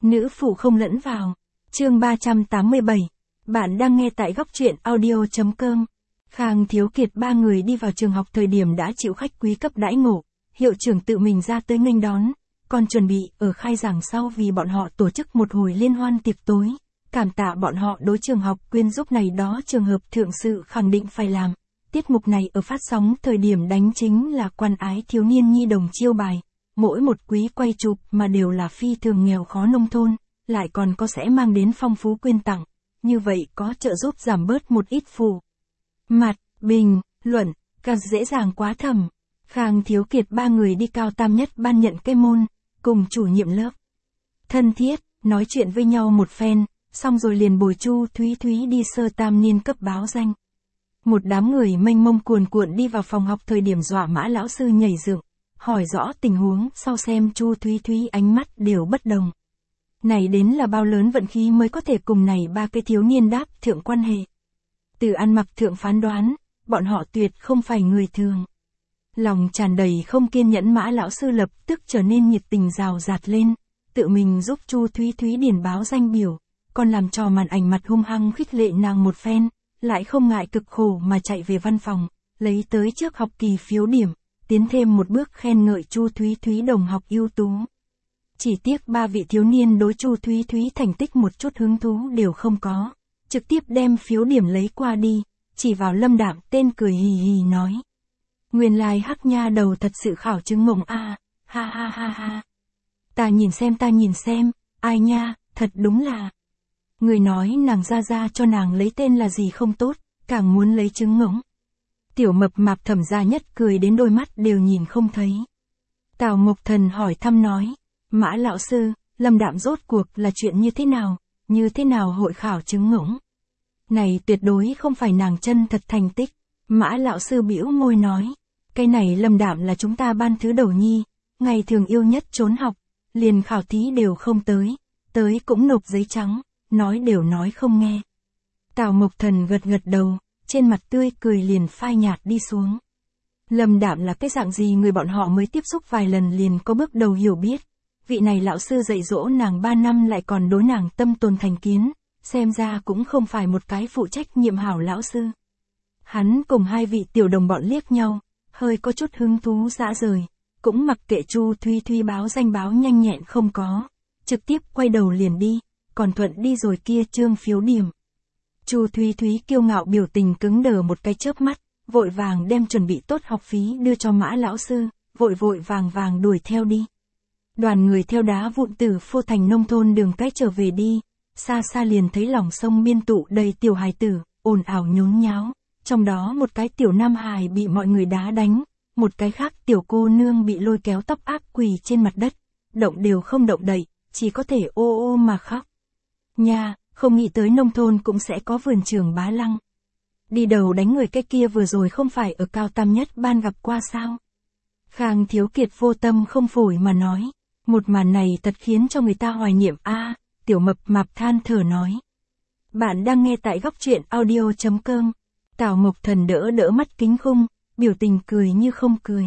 Nữ phụ không lẫn vào. Chương 387. Bạn đang nghe tại góc truyện audio.com. Khang Thiếu Kiệt ba người đi vào trường học thời điểm đã chịu khách quý cấp đãi ngộ, hiệu trưởng tự mình ra tới nghênh đón, còn chuẩn bị ở khai giảng sau vì bọn họ tổ chức một hồi liên hoan tiệc tối, cảm tạ bọn họ đối trường học quyên giúp này đó trường hợp thượng sự khẳng định phải làm. Tiết mục này ở phát sóng thời điểm đánh chính là quan ái thiếu niên nhi đồng chiêu bài, mỗi một quý quay chụp mà đều là phi thường nghèo khó nông thôn, lại còn có sẽ mang đến phong phú quyên tặng, như vậy có trợ giúp giảm bớt một ít phù mặt, bình, luận, càng dễ dàng quá thầm. Khang Thiếu Kiệt ba người đi cao tam nhất ban nhận cái môn, cùng chủ nhiệm lớp. Thân thiết, nói chuyện với nhau một phen, xong rồi liền bồi Chu Thúy Thúy đi sơ tam niên cấp báo danh. Một đám người mênh mông cuồn cuộn đi vào phòng học thời điểm dọa Mã lão sư nhảy dựng, hỏi rõ tình huống, sau xem Chu Thúy Thúy ánh mắt đều bất đồng. Này đến là bao lớn vận khí mới có thể cùng này ba cái thiếu niên đáp thượng quan hệ. Từ ăn mặc thượng phán đoán, bọn họ tuyệt không phải người thường. Lòng tràn đầy không kiên nhẫn Mã lão sư lập tức trở nên nhiệt tình rào rạt lên, tự mình giúp Chu Thúy Thúy điền báo danh biểu, còn làm trò màn ảnh mặt hung hăng khích lệ nàng một phen, lại không ngại cực khổ mà chạy về văn phòng, lấy tới trước học kỳ phiếu điểm, tiến thêm một bước khen ngợi Chu Thúy Thúy đồng học ưu tú. Chỉ tiếc ba vị thiếu niên đối Chu Thúy Thúy thành tích một chút hứng thú đều không có, trực tiếp đem phiếu điểm lấy qua đi, chỉ vào Lâm Đạm tên cười hì hì nói. Nguyên lai hắc nha đầu thật sự khảo chứng mộng a, ha ha ha ha. Ta nhìn xem, ai nha, thật đúng là. Người nói nàng ra cho nàng lấy tên là gì không tốt, càng muốn lấy chứng ngỗng. Tiểu mập mạp Thẩm gia nhất cười đến đôi mắt đều nhìn không thấy. Tào Mộc Thần hỏi thăm nói, Mã lão sư, Lâm Đạm rốt cuộc là chuyện như thế nào hội khảo chứng ngỗng. Này tuyệt đối không phải nàng chân thật thành tích. Mã lão sư bĩu môi nói, cái này Lâm Đạm là chúng ta ban thứ đầu nhi, ngày thường yêu nhất trốn học, liền khảo thí đều không tới cũng nộp giấy trắng, nói đều nói không nghe. Tào Mộc Thần gật đầu, trên mặt tươi cười liền phai nhạt đi xuống. Lâm Đạm là cái dạng gì người bọn họ mới tiếp xúc vài lần liền có bước đầu hiểu biết. Vị này lão sư dạy dỗ nàng 3 năm lại còn đối nàng tâm tồn thành kiến, xem ra cũng không phải một cái phụ trách nhiệm hảo lão sư. Hắn cùng hai vị tiểu đồng bọn liếc nhau, hơi có chút hứng thú dã rời, cũng mặc kệ Chu Thúy Thúy báo danh báo nhanh nhẹn không có, trực tiếp quay đầu liền đi, còn thuận đi rồi kia trương phiếu điểm. Chu Thúy Thúy kiêu ngạo biểu tình cứng đờ một cái chớp mắt, vội vàng đem chuẩn bị tốt học phí đưa cho Mã lão sư, vội vàng đuổi theo đi. Đoàn người theo đá vụn từ Phô Thành nông thôn đường cái trở về đi, xa xa liền thấy lòng sông biên tụ đầy tiểu hài tử, ồn ào nhốn nháo, trong đó một cái tiểu nam hài bị mọi người đá đánh, một cái khác tiểu cô nương bị lôi kéo tóc áp quỳ trên mặt đất, động đều không động đậy, chỉ có thể ô mà khóc. Nha, không nghĩ tới nông thôn cũng sẽ có vườn trường Bá Lăng. Đi đầu đánh người cái kia vừa rồi không phải ở cao tam nhất ban gặp qua sao? Khang Thiếu Kiệt vô tâm không phổi mà nói, một màn này thật khiến cho người ta hoài niệm a. Tiểu mập mạp than thở nói. Bạn đang nghe tại góc truyện audio.com. Tào Mộc Thần đỡ mắt kính khung, biểu tình cười như không cười.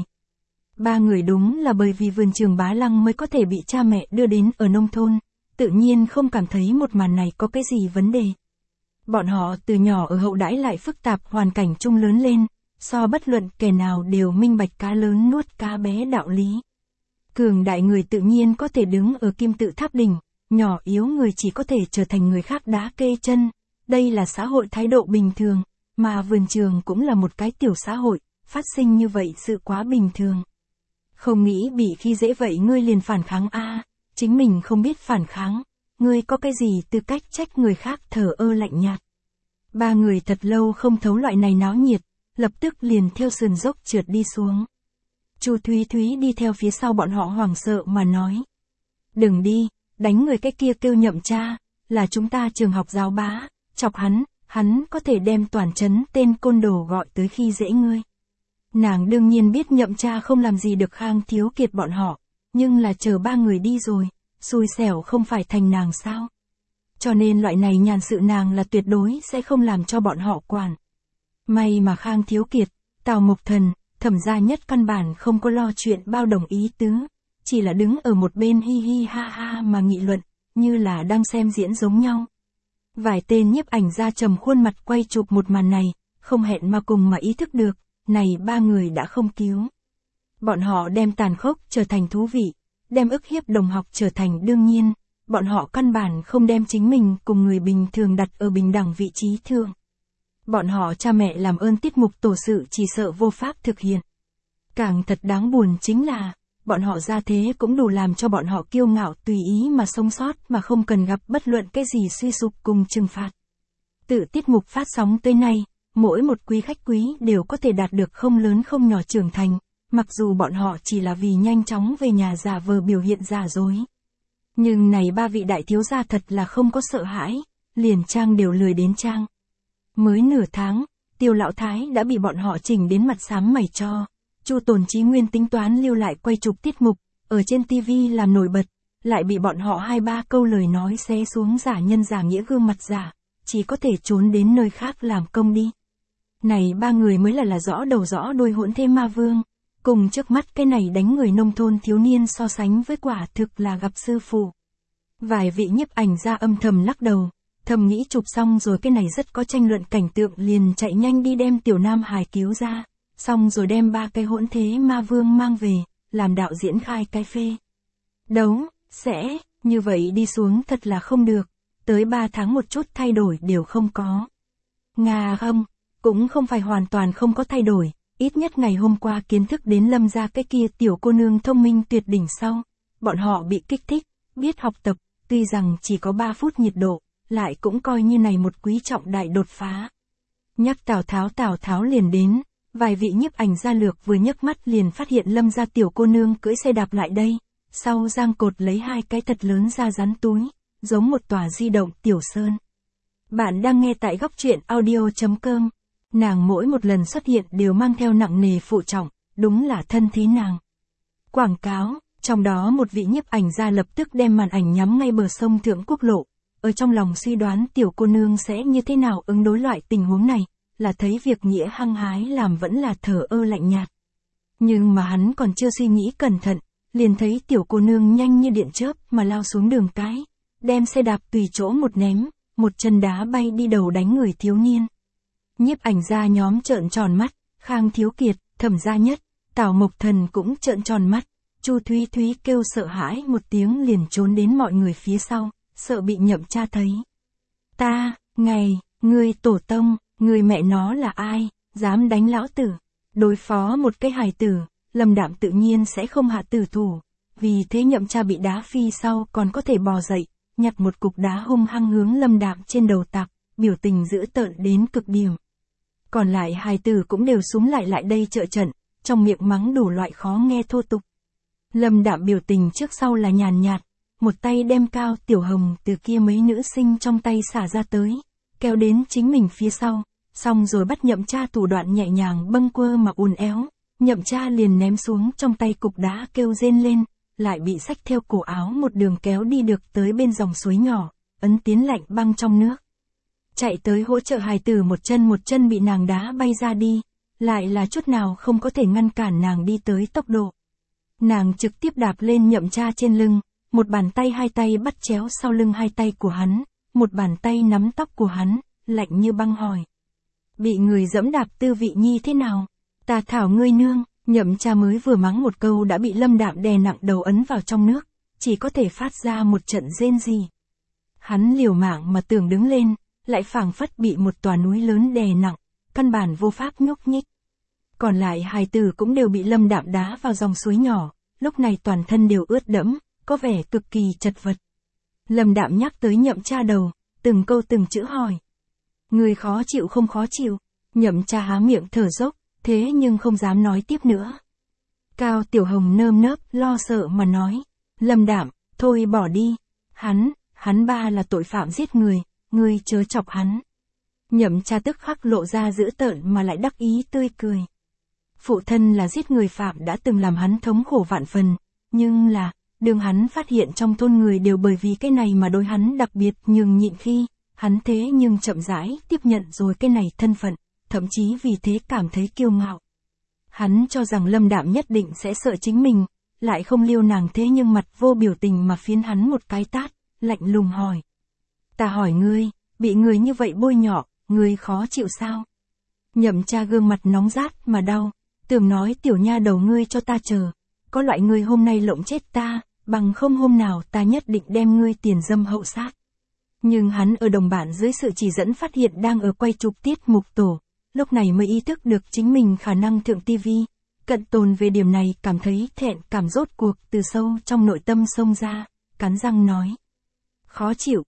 Ba người đúng là bởi vì vườn trường Bá Lăng mới có thể bị cha mẹ đưa đến ở nông thôn, tự nhiên không cảm thấy một màn này có cái gì vấn đề. Bọn họ từ nhỏ ở hậu đãi lại phức tạp hoàn cảnh chung lớn lên, so bất luận kẻ nào đều minh bạch cá lớn nuốt cá bé đạo lý. Cường đại người tự nhiên có thể đứng ở kim tự tháp đỉnh, nhỏ yếu người chỉ có thể trở thành người khác đá kê chân, đây là xã hội thái độ bình thường, mà vườn trường cũng là một cái tiểu xã hội, phát sinh như vậy sự quá bình thường. Không nghĩ bị khi dễ vậy ngươi liền phản kháng a, chính mình không biết phản kháng, ngươi có cái gì tư cách trách người khác thờ ơ lạnh nhạt. Ba người thật lâu không thấu loại này náo nhiệt, lập tức liền theo sườn dốc trượt đi xuống. Chu Thúy Thúy đi theo phía sau bọn họ hoảng sợ mà nói. Đừng đi, đánh người cái kia kêu Nhậm cha, là chúng ta trường học giáo bá, chọc hắn có thể đem toàn trấn tên côn đồ gọi tới khi dễ ngươi. Nàng đương nhiên biết Nhậm cha không làm gì được Khang Thiếu Kiệt bọn họ, nhưng là chờ ba người đi rồi, xui xẻo không phải thành nàng sao. Cho nên loại này nhàn sự nàng là tuyệt đối sẽ không làm cho bọn họ quản. May mà Khang Thiếu Kiệt, Tào Mộc Thần, Thẩm gia nhất căn bản không có lo chuyện bao đồng ý tứ, chỉ là đứng ở một bên hi hi ha ha mà nghị luận, như là đang xem diễn giống nhau. Vài tên nhiếp ảnh gia trầm khuôn mặt quay chụp một màn này, không hẹn mà cùng mà ý thức được, này ba người đã không cứu. Bọn họ đem tàn khốc trở thành thú vị, đem ức hiếp đồng học trở thành đương nhiên, bọn họ căn bản không đem chính mình cùng người bình thường đặt ở bình đẳng vị trí thường. Bọn họ cha mẹ làm ơn tiết mục tổ sự chỉ sợ vô pháp thực hiện. Càng thật đáng buồn chính là, bọn họ ra thế cũng đủ làm cho bọn họ kiêu ngạo tùy ý mà sống sót mà không cần gặp bất luận cái gì suy sụp cùng trừng phạt. Từ tiết mục phát sóng tới nay, mỗi một quý khách quý đều có thể đạt được không lớn không nhỏ trưởng thành, mặc dù bọn họ chỉ là vì nhanh chóng về nhà giả vờ biểu hiện giả dối. Nhưng này ba vị đại thiếu gia thật là không có sợ hãi, liền trang đều lười đến trang. Mới nửa tháng, Tiêu lão thái đã bị bọn họ chỉnh đến mặt xám mày cho. Chu Tồn Chí Nguyên tính toán lưu lại quay chụp tiết mục, ở trên TV làm nổi bật, lại bị bọn họ 2-3 câu lời nói xé xuống giả nhân giả nghĩa gương mặt giả, chỉ có thể trốn đến nơi khác làm công đi. Này ba người mới là rõ đầu rõ đuôi hỗn thế ma vương, cùng trước mắt cái này đánh người nông thôn thiếu niên so sánh với quả thực là gặp sư phụ. Vài vị nhiếp ảnh gia âm thầm lắc đầu, thầm nghĩ chụp xong rồi cái này rất có tranh luận cảnh tượng liền chạy nhanh đi đem Tiểu Nam Hải cứu ra. Xong rồi đem ba cái hỗn thế ma vương mang về, làm đạo diễn khai cái phê. Đấu, sẽ, như vậy đi xuống thật là không được, tới 3 tháng một chút thay đổi đều không có. Nga không, cũng không phải hoàn toàn không có thay đổi, ít nhất ngày hôm qua kiến thức đến Lâm gia cái kia tiểu cô nương thông minh tuyệt đỉnh sau, bọn họ bị kích thích, biết học tập, tuy rằng chỉ có 3 phút nhiệt độ, lại cũng coi như này một quý trọng đại đột phá. Nhắc Tào Tháo liền đến. Vài vị nhiếp ảnh gia lược vừa nhấc mắt liền phát hiện Lâm gia tiểu cô nương cưỡi xe đạp lại đây, sau giang cột lấy 2 cái thật lớn ra rắn túi, giống một tòa di động tiểu sơn. Bạn đang nghe tại góc truyện audio.com. Nàng mỗi một lần xuất hiện đều mang theo nặng nề phụ trọng, đúng là thân thí nàng. Quảng cáo, trong đó một vị nhiếp ảnh gia lập tức đem màn ảnh nhắm ngay bờ sông Thượng Quốc Lộ, ở trong lòng suy đoán tiểu cô nương sẽ như thế nào ứng đối loại tình huống này. Là thấy việc nghĩa hăng hái làm vẫn là thờ ơ lạnh nhạt. Nhưng mà hắn còn chưa suy nghĩ cẩn thận, liền thấy tiểu cô nương nhanh như điện chớp mà lao xuống đường cái, đem xe đạp tùy chỗ một ném, một chân đá bay đi đầu đánh người thiếu niên. Nhiếp ảnh gia nhóm trợn tròn mắt, Khang Thiếu Kiệt, Thẩm Gia Nhất, Tào Mộc Thần cũng trợn tròn mắt, Chu Thúy Thúy kêu sợ hãi một tiếng liền trốn đến mọi người phía sau, sợ bị Nhậm Cha thấy. Ta, ngươi tổ tông. Người mẹ nó là ai, dám đánh lão tử, đối phó một cái hài tử, Lâm Đạm tự nhiên sẽ không hạ tử thủ, vì thế Nhậm Cha bị đá phi sau còn có thể bò dậy, nhặt một cục đá hung hăng hướng Lâm Đạm trên đầu tạc, biểu tình dữ tợn đến cực điểm. Còn lại hài tử cũng đều xúm lại đây trợ trận, trong miệng mắng đủ loại khó nghe thô tục. Lâm Đạm biểu tình trước sau là nhàn nhạt, một tay đem Cao Tiểu Hồng từ kia mấy nữ sinh trong tay xả ra tới, kéo đến chính mình phía sau. Xong rồi bắt Nhậm Cha thủ đoạn nhẹ nhàng bâng quơ mà uốn éo, Nhậm Cha liền ném xuống trong tay cục đá kêu rên lên, lại bị xách theo cổ áo một đường kéo đi được tới bên dòng suối nhỏ, ấn tiến lạnh băng trong nước. Chạy tới hỗ trợ hài tử một chân bị nàng đá bay ra đi, lại là chút nào không có thể ngăn cản nàng đi tới tốc độ. Nàng trực tiếp đạp lên Nhậm Cha trên lưng, một bàn tay 2 tay bắt chéo sau lưng 2 tay của hắn, một bàn tay nắm tóc của hắn, lạnh như băng hỏi. Bị người dẫm đạp tư vị nhi thế nào? Ta thảo ngươi nương, Nhậm Cha mới vừa mắng một câu đã bị Lâm Đạm đè nặng đầu ấn vào trong nước, chỉ có thể phát ra một trận rên rỉ. Hắn liều mạng mà tưởng đứng lên, lại phảng phất bị một tòa núi lớn đè nặng, căn bản vô pháp nhúc nhích. Còn lại hài tử cũng đều bị Lâm Đạm đá vào dòng suối nhỏ, lúc này toàn thân đều ướt đẫm, có vẻ cực kỳ chật vật. Lâm Đạm nhắc tới Nhậm Cha đầu, từng câu từng chữ hỏi. Người khó chịu không khó chịu, Nhậm Cha há miệng thở dốc, thế nhưng không dám nói tiếp nữa. Cao Tiểu Hồng nơm nớp, lo sợ mà nói, Lâm Đạm, thôi bỏ đi, hắn ba là tội phạm giết người, ngươi chớ chọc hắn. Nhậm Cha tức khắc lộ ra dữ tợn mà lại đắc ý tươi cười. Phụ thân là giết người phạm đã từng làm hắn thống khổ vạn phần, nhưng là, đường hắn phát hiện trong thôn người đều bởi vì cái này mà đối hắn đặc biệt nhường nhịn khi, hắn thế nhưng chậm rãi tiếp nhận rồi cái này thân phận, thậm chí vì thế cảm thấy kiêu ngạo. Hắn cho rằng Lâm Đạm nhất định sẽ sợ chính mình, lại không liêu nàng thế nhưng mặt vô biểu tình mà phiến hắn một cái tát, lạnh lùng hỏi. Ta hỏi ngươi, bị người như vậy bôi nhọ, ngươi khó chịu sao? Nhậm Tra gương mặt nóng rát mà đau, tưởng nói tiểu nha đầu ngươi cho ta chờ, có loại ngươi hôm nay lộng chết ta, bằng không hôm nào ta nhất định đem ngươi tiền dâm hậu sát. Nhưng hắn ở đồng bạn dưới sự chỉ dẫn phát hiện đang ở quay chụp tiết mục tổ, lúc này mới ý thức được chính mình khả năng thượng tivi. Cận Tồn về điểm này cảm thấy thẹn cảm rốt cuộc từ sâu trong nội tâm xông ra, cắn răng nói. Khó chịu,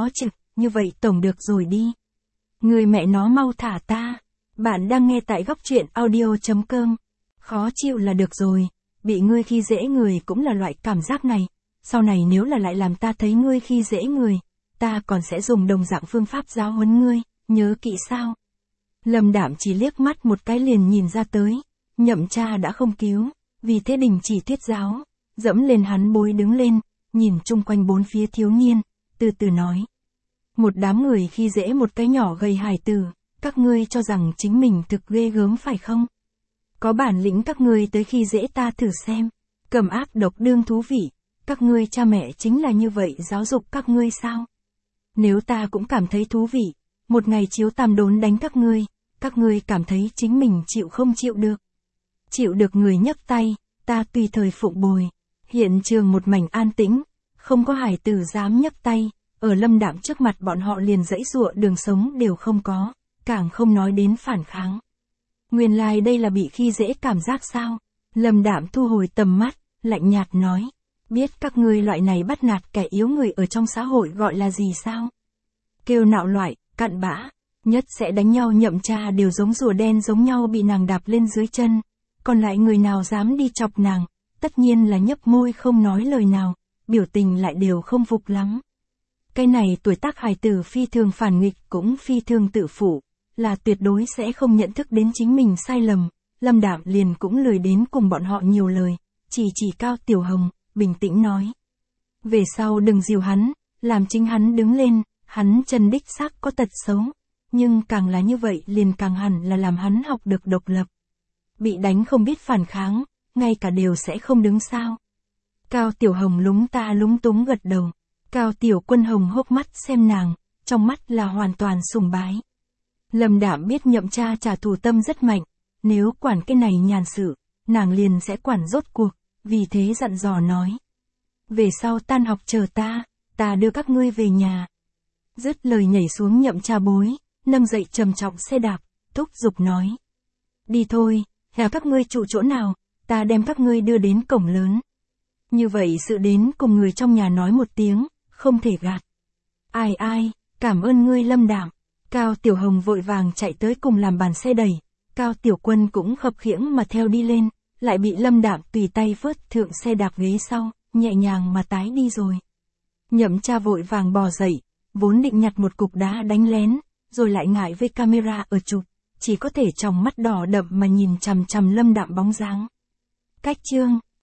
như vậy tổng được rồi đi. Người mẹ nó mau thả ta. Bạn đang nghe tại góc truyện audio.com. Khó chịu là được rồi, bị ngươi khi dễ người cũng là loại cảm giác này. Sau này nếu là lại làm ta thấy ngươi khi dễ người, ta còn sẽ dùng đồng dạng phương pháp giáo huấn ngươi, nhớ kỹ sao? Lâm Đạm chỉ liếc mắt một cái liền nhìn ra tới, Nhậm Tra đã không cứu, vì thế đình chỉ thuyết giáo, dẫm lên hắn bối đứng lên, nhìn chung quanh bốn phía thiếu niên, từ từ nói. Một đám người khi dễ một cái nhỏ gầy hài tử, các ngươi cho rằng chính mình thực ghê gớm phải không? Có bản lĩnh các ngươi tới khi dễ ta thử xem, cầm ác độc đương thú vị, các ngươi cha mẹ chính là như vậy giáo dục các ngươi sao? Nếu ta cũng cảm thấy thú vị, một ngày chiếu tam đốn đánh các ngươi cảm thấy chính mình chịu không chịu được. Chịu được người nhấc tay, ta tùy thời phụng bồi. Hiện trường một mảnh an tĩnh, không có hài tử dám nhấc tay, ở Lâm Đạm trước mặt bọn họ liền giãy giụa đường sống đều không có, càng không nói đến phản kháng. Nguyên lai đây là bị khi dễ cảm giác sao? Lâm Đạm thu hồi tầm mắt, lạnh nhạt nói. Biết các ngươi loại này bắt nạt kẻ yếu người ở trong xã hội gọi là gì sao? Kêu nạo loại, cặn bã, nhất sẽ đánh nhau. Nhậm Tra đều giống rùa đen giống nhau bị nàng đạp lên dưới chân. Còn lại người nào dám đi chọc nàng, tất nhiên là nhấp môi không nói lời nào, biểu tình lại đều không phục lắm. Cái này tuổi tác hài tử phi thường phản nghịch cũng phi thường tự phụ, là tuyệt đối sẽ không nhận thức đến chính mình sai lầm. Lâm Đạm liền cũng lười đến cùng bọn họ nhiều lời, chỉ Cao Tiểu Hồng, bình tĩnh nói. Về sau đừng dìu hắn, làm chính hắn đứng lên, hắn chân đích xác có tật xấu, nhưng càng là như vậy liền càng hẳn là làm hắn học được độc lập. Bị đánh không biết phản kháng, ngay cả đều sẽ không đứng sao. Cao Tiểu Hồng lúng túng gật đầu. Cao Tiểu Quân hồng hốc mắt xem nàng, trong mắt là hoàn toàn sùng bái. Lâm Đạm biết Nhậm Tra trả thù tâm rất mạnh, nếu quản cái này nhàn sự, nàng liền sẽ quản rốt cuộc, vì thế dặn dò nói. Về sau tan học chờ ta đưa các ngươi về nhà. Dứt lời nhảy xuống Nhậm Tra bối, nâng dậy trầm trọng xe đạp, thúc giục nói. Đi thôi, nhà các ngươi trụ chỗ nào, ta đem các ngươi đưa đến cổng lớn. Như vậy sự đến cùng người trong nhà nói một tiếng, không thể gạt. Ai, cảm ơn ngươi Lâm Đạm. Cao Tiểu Hồng vội vàng chạy tới cùng làm bàn xe đẩy, Cao Tiểu Quân cũng khập khiễng mà theo đi lên, lại bị Lâm Đạm tùy tay vớt thượng xe đạp ghế sau, nhẹ nhàng mà tái đi rồi. Nhậm Tra vội vàng bò dậy, vốn định nhặt một cục đá đánh lén, rồi lại ngại với camera ở chụp, chỉ có thể tròng mắt đỏ đậm mà nhìn chằm chằm Lâm Đạm bóng dáng. Cách chương